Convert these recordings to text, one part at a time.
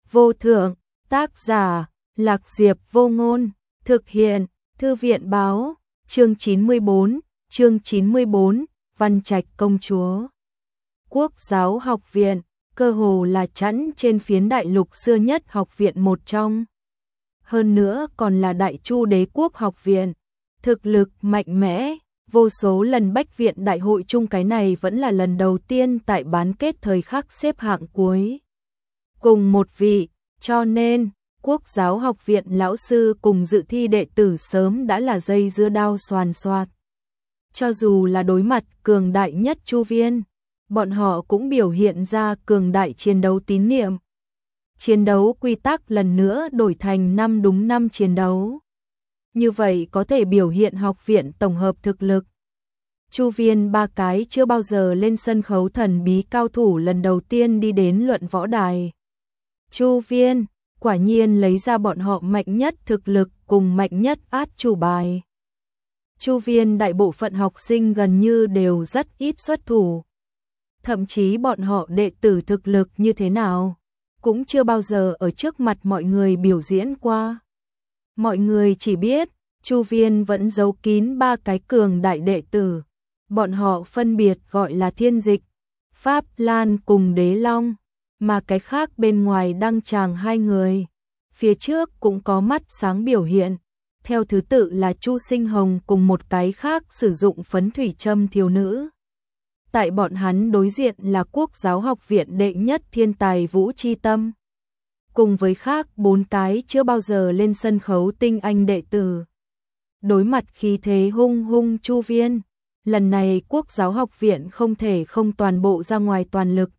vô thượng, tác giả, Lạc Diệp Vô Ngôn, thực hiện, Thư viện báo, chương 94, Văn Trạch công chúa. Quốc giáo học viện, cơ hồ là chẵn trên phiến đại lục xưa nhất học viện một trong. Hơn nữa còn là Đại Chu Đế quốc học viện, thực lực mạnh mẽ, vô số lần bách viện đại hội chung, cái này vẫn là lần đầu tiên tại bán kết thời khắc xếp hạng cuối. Cùng một vị, cho nên, Quốc giáo học viện lão sư cùng dự thi đệ tử sớm đã là dây dưa đao xoàn xoạt. Cho dù là đối mặt cường đại nhất Chu Viên, bọn họ cũng biểu hiện ra cường đại chiến đấu tín niệm. Chiến đấu quy tắc lần nữa đổi thành 5 đúng 5 chiến đấu. Như vậy có thể biểu hiện học viện tổng hợp thực lực. Chu Viên ba cái chưa bao giờ lên sân khấu thần bí cao thủ lần đầu tiên đi đến luận võ đài. Chu Viên quả nhiên lấy ra bọn họ mạnh nhất thực lực cùng mạnh nhất át chủ bài. Chu Viên đại bộ phận học sinh gần như đều rất ít xuất thủ. Thậm chí bọn họ đệ tử thực lực như thế nào, cũng chưa bao giờ ở trước mặt mọi người biểu diễn qua. Mọi người chỉ biết, Chu Viên vẫn giấu kín ba cái cường đại đệ tử. Bọn họ phân biệt gọi là Thiên Dịch, Pháp Lan cùng Đế Long, mà cái khác bên ngoài đăng tràng hai người. Phía trước cũng có mắt sáng biểu hiện, theo thứ tự là Chu Sinh Hồng cùng một cái khác sử dụng phấn thủy châm thiếu nữ. Tại bọn hắn đối diện là Quốc giáo học viện đệ nhất thiên tài Vũ Chi Tâm, cùng với khác 4 cái chưa bao giờ lên sân khấu tinh anh đệ tử. Đối mặt khí thế hung hung Chu Viên, lần này Quốc giáo học viện không thể không toàn bộ ra ngoài toàn lực,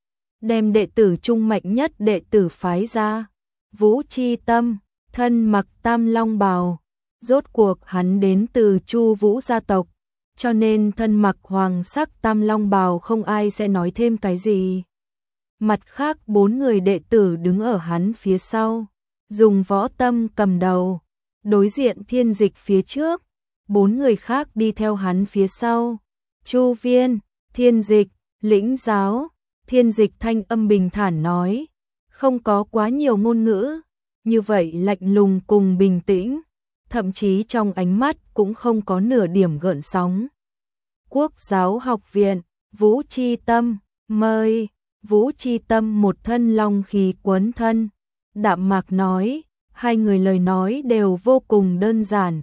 đem đệ tử trung mạnh nhất đệ tử phái ra. Vũ Chi Tâm, thân mặc tam long bào, rốt cuộc hắn đến từ Chu Vũ gia tộc, cho nên thân mặc hoàng sắc tam long bào không ai sẽ nói thêm cái gì. Mặt khác 4 người đệ tử đứng ở hắn phía sau, dùng Võ Tâm cầm đầu, đối diện Thiên Dịch phía trước, 4 người khác đi theo hắn phía sau. Chu Viên, Thiên Dịch, lĩnh giáo. Thiên Dịch thanh âm bình thản nói, không có quá nhiều ngôn ngữ, như vậy lạnh lùng cùng bình tĩnh, thậm chí trong ánh mắt cũng không có nửa điểm gợn sóng. Quốc giáo học viện, Vũ Chi Tâm, mời. Vũ Chi Tâm một thân long khí quấn thân, đạm mạc nói, hai người lời nói đều vô cùng đơn giản.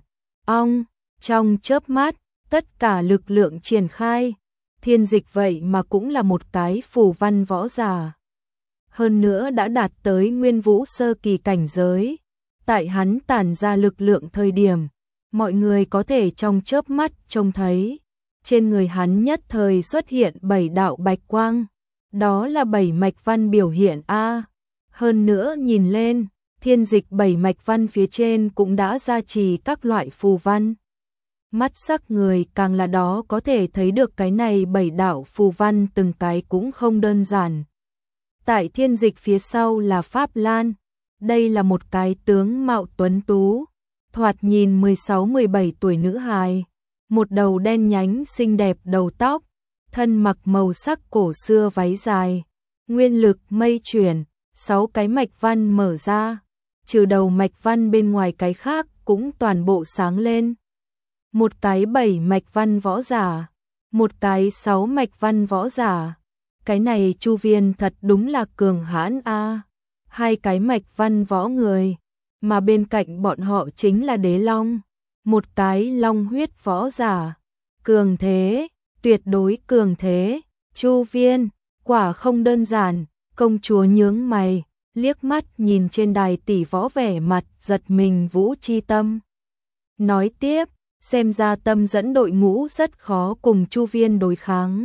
Trong chớp mắt, tất cả lực lượng triển khai. Thiên Dịch vậy mà cũng là một cái phù văn võ giả. Hơn nữa đã đạt tới nguyên vũ sơ kỳ cảnh giới. Tại hắn tản ra lực lượng thời điểm, mọi người có thể trong chớp mắt trông thấy. Trên người hắn nhất thời xuất hiện 7 đạo bạch quang. Đó là 7 mạch văn biểu hiện A. Hơn nữa nhìn lên, Thiên Dịch 7 mạch văn phía trên cũng đã gia trì các loại phù văn. Mắt sắc người càng là đó có thể thấy được cái này 7 đạo phù văn từng cái cũng không đơn giản. Tại Thiên Dịch phía sau là Pháp Lan, đây là một cái tướng mạo tuấn tú, thoạt nhìn 16-17 tuổi nữ hài, một đầu đen nhánh xinh đẹp đầu tóc, thân mặc màu sắc cổ xưa váy dài, nguyên lực mây chuyển, 6 cái mạch văn mở ra, trừ đầu mạch văn bên ngoài cái khác cũng toàn bộ sáng lên. Một cái 7 mạch văn võ giả, một cái 6 mạch văn võ giả. Cái này Chu Viên thật đúng là cường hãn a. 2 cái mạch văn võ người, mà bên cạnh bọn họ chính là Đế Long, một cái long huyết võ giả. Cường thế, tuyệt đối cường thế. Chu Viên, quả không đơn giản. Công chúa nhướng mày, liếc mắt nhìn trên đài tỷ võ vẻ mặt giật mình Vũ Chi Tâm. Nói tiếp, xem ra Tâm dẫn đội ngũ rất khó cùng Chu Viên đối kháng.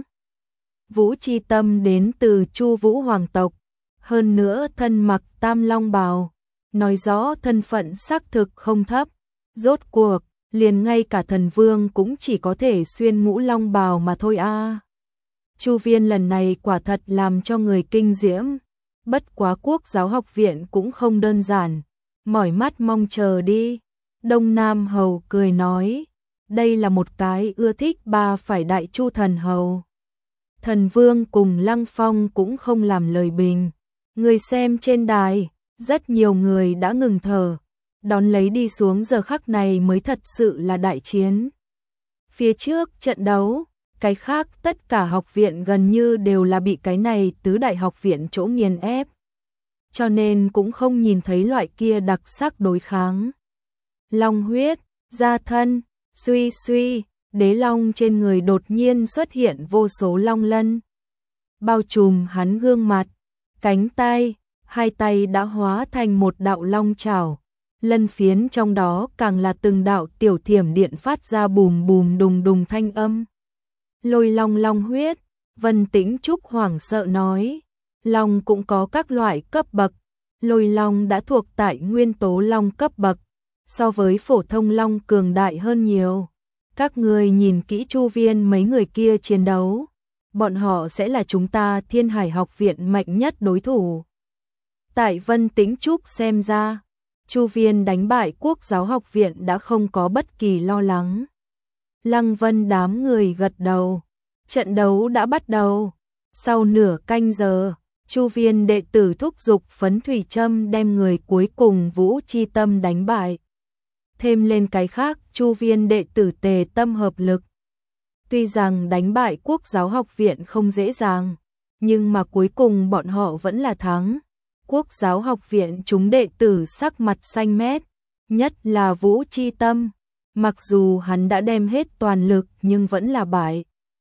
Vũ Chi Tâm đến từ Chu Vũ hoàng tộc, hơn nữa thân mặc tam long bào, nói rõ thân phận xác thực không thấp. Rốt cuộc, liền ngay cả thần vương cũng chỉ có thể xuyên ngũ long bào mà thôi a. Chu Viên lần này quả thật làm cho người kinh diễm. Bất quá Quốc giáo học viện cũng không đơn giản, mỏi mắt mong chờ đi. Đông Nam Hầu cười nói, đây là một cái ưa thích ba phải Đại Chu thần hầu. Thần Vương cùng Lăng Phong cũng không làm lời bình. Người xem trên đài, Rất nhiều người đã ngừng thở, đón lấy đi xuống giờ khắc này mới thật sự là đại chiến. Phía trước trận đấu, cái khác tất cả học viện gần như đều là bị cái này tứ đại học viện chỗ nghiền ép. Cho nên cũng không nhìn thấy loại kia đặc sắc đối kháng. Long huyết, gia thân, suy suy, đế long trên người đột nhiên xuất hiện vô số long lân. Bao trùm hắn gương mặt, cánh tay, hai tay đã hóa thành một đạo long chảo. Lân phiến trong đó càng là từng đạo tiểu thiểm điện phát ra bùm bùm đùng đùng thanh âm. Lôi long long huyết, Vân Tĩnh Trúc hoảng sợ nói. Long cũng có các loại cấp bậc. Lôi long đã thuộc tại nguyên tố long cấp bậc, so với phổ thông long cường đại hơn nhiều. Các người nhìn kỹ Chu Viên mấy người kia chiến đấu, bọn họ sẽ là chúng ta Thiên Hải học viện mạnh nhất đối thủ. Tại Vân Tĩnh Trúc xem ra, Chu Viên đánh bại Quốc giáo học viện đã không có bất kỳ lo lắng. Lăng Vân đám người gật đầu. Trận đấu đã bắt đầu. Sau nửa canh giờ, Chu Viên đệ tử thúc giục phấn thủy châm đem người cuối cùng Vũ Chi Tâm đánh bại. Thêm lên cái khác, Chu Viên đệ tử tề tâm hợp lực. Tuy rằng đánh bại Quốc giáo học viện không dễ dàng, nhưng mà cuối cùng bọn họ vẫn là thắng. Quốc giáo học viện chúng đệ tử sắc mặt xanh mét, nhất là Vũ Chi Tâm. Mặc dù hắn đã đem hết toàn lực nhưng vẫn là bại.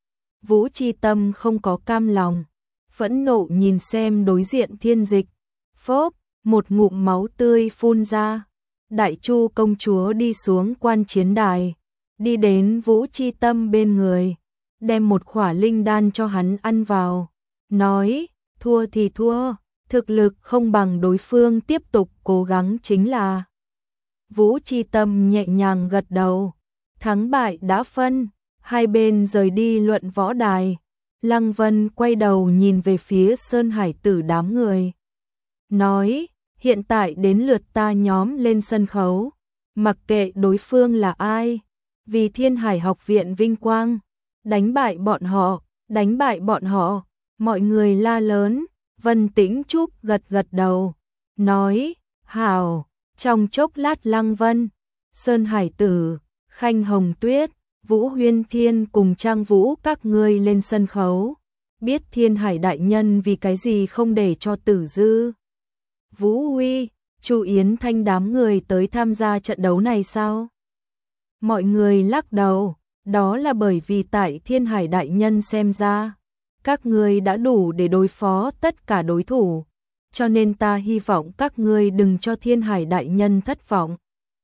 Vũ Chi Tâm không có cam lòng, phẫn nộ nhìn xem đối diện Thiên Dịch. Phốp, một ngụm máu tươi phun ra. Đại Chu công chúa đi xuống quan chiến đài, đi đến Vũ Chi Tâm bên người, đem một khỏa linh đan cho hắn ăn vào, nói, thua thì thua, thực lực không bằng đối phương tiếp tục cố gắng chính là. Vũ Chi Tâm nhẹ nhàng gật đầu, thắng bại đã phân, hai bên rời đi luận võ đài. Lăng Vân quay đầu nhìn về phía Sơn Hải Tử đám người, nói, hiện tại đến lượt ta nhóm lên sân khấu, mặc kệ đối phương là ai, vì Thiên Hải học viện vinh quang, đánh bại bọn họ, đánh bại bọn họ, mọi người la lớn. Vân Tĩnh Trúc gật gật đầu, nói, hảo. Trong chốc lát Lăng Vân, Sơn Hải Tử, Khanh Hồng Tuyết, Vũ Huyên Thiên cùng Trang Vũ các ngươi lên sân khấu, biết Thiên Hải đại nhân vì cái gì không để cho Tử Dư, Vũ Huy, Chu Yến Thanh đám người tới tham gia trận đấu này sao? Mọi người lắc đầu, đó là bởi vì tại Thiên Hải đại nhân xem ra, các ngươi đã đủ để đối phó tất cả đối thủ, cho nên ta hy vọng các ngươi đừng cho Thiên Hải đại nhân thất vọng.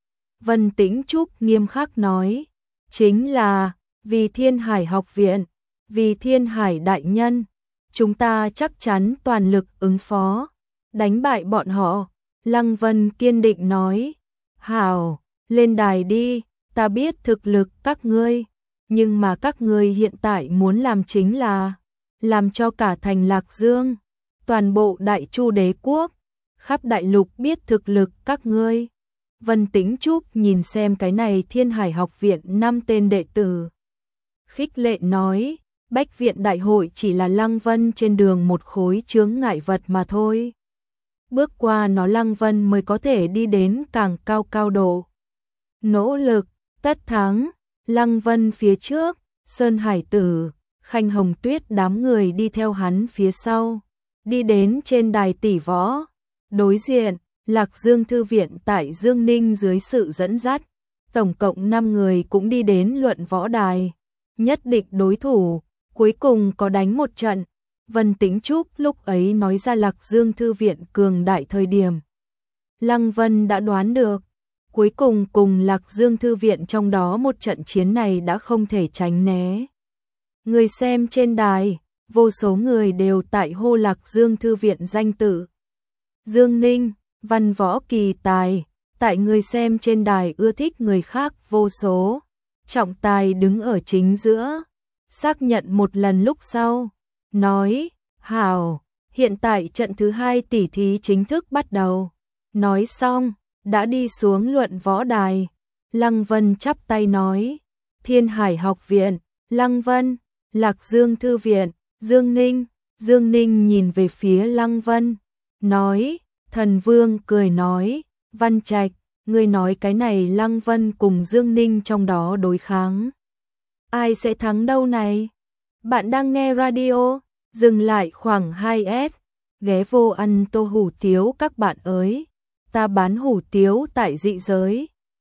Vân Tĩnh Trúc nghiêm khắc nói, chính là vì Thiên Hải học viện, vì Thiên Hải đại nhân, chúng ta chắc chắn toàn lực ứng phó, đánh bại bọn họ. Lăng Vân kiên định nói, hảo, lên đài đi, ta biết thực lực các ngươi, nhưng mà các ngươi hiện tại muốn làm chính là làm cho cả thành Lạc Dương, toàn bộ Đại Chu đế quốc, khắp đại lục biết thực lực các ngươi. Vân Tĩnh Trúc nhìn xem cái này Thiên Hải học viện 5 tên đệ tử, khích lệ nói, Bách viện đại hội chỉ là Lăng Vân trên đường một khối chướng ngại vật mà thôi. Bước qua nó Lăng Vân mới có thể đi đến càng cao cao độ. Nỗ lực, tất thắng. Lăng Vân phía trước, Sơn Hải Tử, Khanh Hồng Tuyết đám người đi theo hắn phía sau, đi đến trên đài tỷ võ. Đối diện, Lạc Dương Thư viện tại Dương Ninh dưới sự dẫn dắt, tổng cộng 5 người cũng đi đến luận võ đài, nhất định đối thủ, cuối cùng có đánh một trận. Vân Tĩnh Trúc lúc ấy nói ra Lạc Dương Thư viện cường đại thời điểm. Lăng Vân đã đoán được, cuối cùng cùng Lạc Dương Thư viện trong đó một trận chiến này đã không thể tránh né. Người xem trên đài, vô số người đều tại hô Lạc Dương Thư viện danh tự. Dương Ninh, văn võ kỳ tài, tại người xem trên đài ưa thích người khác vô số. Trọng tài đứng ở chính giữa, xác nhận một lần lúc sau, nói, hảo, hiện tại trận thứ 2 tỷ thí chính thức bắt đầu. Nói xong, đã đi xuống luận võ đài. Lăng Vân chắp tay nói, Thiên Hải học viện, Lăng Vân, Lạc Dương Thư viện, Dương Ninh. Dương Ninh nhìn về phía Lăng Vân, nói, Thần Vương cười nói, Văn Trạch, ngươi nói cái này Lăng Vân cùng Dương Ninh trong đó đối kháng. Ai sẽ thắng đâu này? Bạn đang nghe radio, dừng lại khoảng 2S, ghé vô ăn tô hủ tiếu các bạn ơi. Ta bán hủ tiếu tại dị giới.